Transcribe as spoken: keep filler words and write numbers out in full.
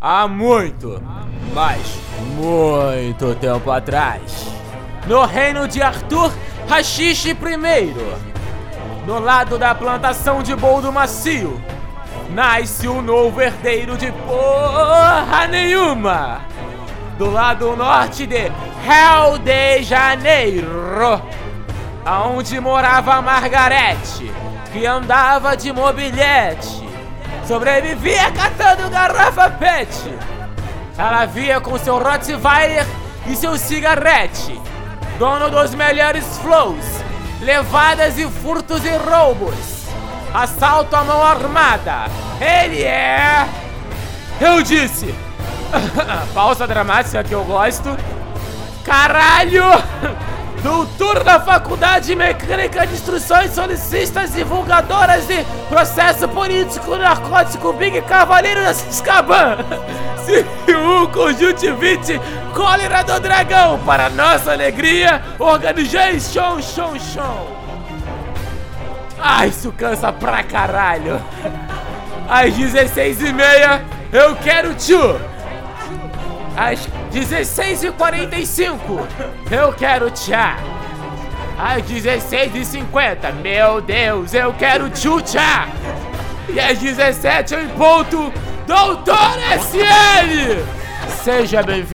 Há muito, mas muito tempo atrás, no reino de Arthur Hashish primeiro, no lado da plantação de boldo macio, nasce um novo herdeiro de porra nenhuma, do lado norte de Rio de Janeiro, aonde morava Margarete, que andava de mobilete, sobrevivia catando garrafa pet. Ela via com seu Rottweiler e seu cigarrete, dono dos melhores flows, levadas e furtos e roubos, assalto à mão armada. Ele é... Eu disse! Pausa dramática que eu gosto. Caralho! Doutor da Faculdade Mecânica de Instruções, Solicistas, Divulgadoras de Processo Político Narcótico, Big Cavaleiro da Azkaban, C I U Conjuntivite, Cólera do Dragão. Para nossa alegria, organizei show, show, show. Ai, isso cansa pra caralho. Às dezesseis e meia, eu quero tchu. Às dezesseis e quarenta e cinco, eu quero tchá. Às dezesseis e cinquenta, meu Deus, eu quero tchu tchá. E às dezessete em ponto, Doutor S L! Seja bem-vindo.